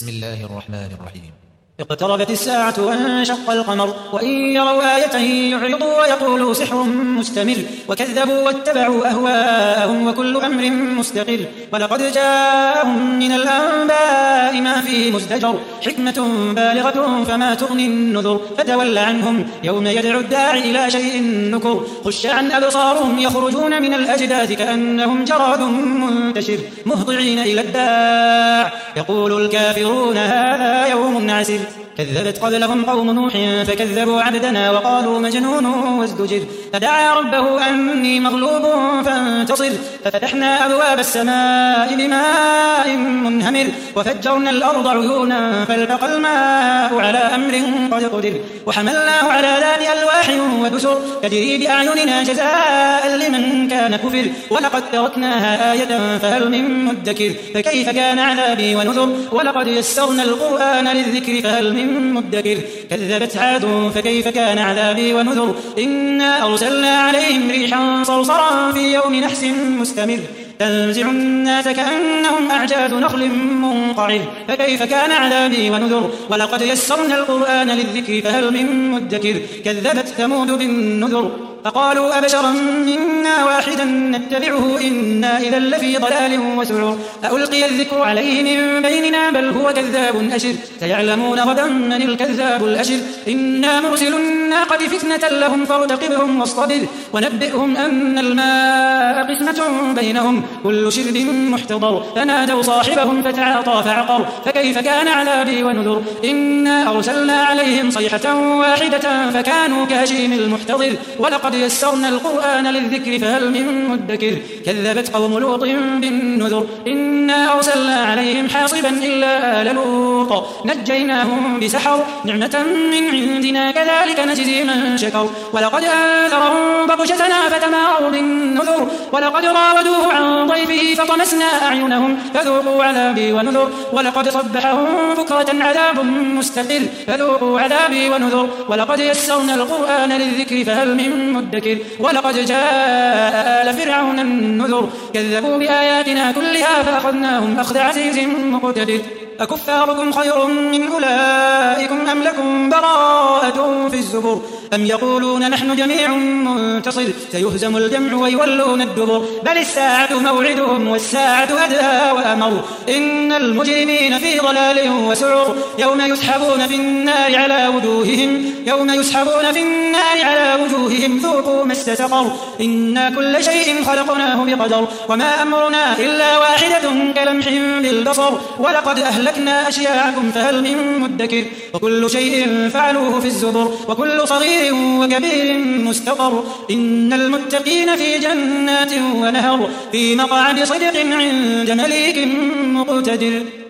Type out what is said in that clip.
بسم الله الرحمن الرحيم. اقتربت الساعة وانشق القمر وإن يروا آية يعرضوا ويقولوا سحر مستمر وكذبوا واتبعوا أهواءهم وكل أمر مستقر ولقد جاءهم من الأنباء ما فيه مزدجر حكمة بالغة فما تغني النذر فتول عنهم يوم يدعو الداعي إلى شيء نكر خش عن أبصارهم يخرجون من الأجداث كأنهم جراد منتشر مهطعين إلى الداع يقول الكافرون هذا يوم عسر كذبت قبلهم قوم نوح فكذبوا عبدنا وقالوا مجنون وازدجر فدعا ربه أني مغلوب فانتصر ففتحنا أبواب السماء بماء منهمر وفجرنا الأرض عيونا فالتقى الماء على أمر قد قدر وحملناه على ذات ألواح ودسر تجري بأعيننا جزاء لمن كان كفر ولقد تركناها آية فهل من مدكر فكيف كان عذابي ونذر ولقد يسرنا القرآن للذكر فهل من مدكر كذبت عاد فكيف كان عذابي ونذر إنا أرسلنا عليهم ريحا صرصرا في يوم نحس مستمر تنزع الناس كأنهم أعجاز نخل منقعر فكيف كان عذابي ونذر ولقد يسرنا القرآن للذكر فهل من مدكر كذبت ثمود بالنذر فقالوا أبشرا منا واحدا نتبعه إنا إذا لفي ضلال وسعر ألقي الذكر عليه من بيننا بل هو كذاب أشر سيعلمون غدا من الكذاب الأشر إنا مرسل الناقة فتنة لهم فارتقبهم واصطبر ونبئهم أن الماء قسمة بينهم كل شرب محتضر فنادوا صاحبهم فتعاطى فعقر فكيف كان عذابي ونذر إنا أرسلنا عليهم صيحة واحدة فكانوا كهشيم المحتضر ولقد يسرنا القرآن للذكر فهل من مدكر كذبت قوم لوط بالنذر إنا أرسلنا عليهم حاصبا إلا آل لوط نجيناهم بسحر نعمة من عندنا كذلك نجزي من شكر ولقد أنذرهم بطشتنا فتماروا بالنذر ولقد راودوه عن ضيفه فطمسنا أعينهم فذوقوا عذابي ونذر ولقد صبحهم بكرة عذاب مستقر فذوقوا عذابي ونذر ولقد يسرنا القرآن للذكر فهل من مدكر ولقد جاء آل فرعون النذر كذبوا بآياتنا كلها فأخذناهم أخذ عزيز مقتدر أكفاركم خير من أولئكم أم لكم براءة في الزبر أم يقولون نحن جميع منتصر سيهزم الجمع ويولون الدبر بل الساعة موعدهم والساعة أدهى وأمر إن المجرمين في ضلال وسعر يوم يسحبون في النار على وجوههم ذوقوا مس سقر إنا كل شيء خلقناه بقدر وما أمرنا إلا واحدة كلمح بالبصر ولقد أهلكنا أشياعكم فهل من مدكر وكل شيء فعلوه في الزبر وكل صغير وكبير مستقر إن المتقين في جنات ونهر في مقعد صدق عند مليك مقتدر.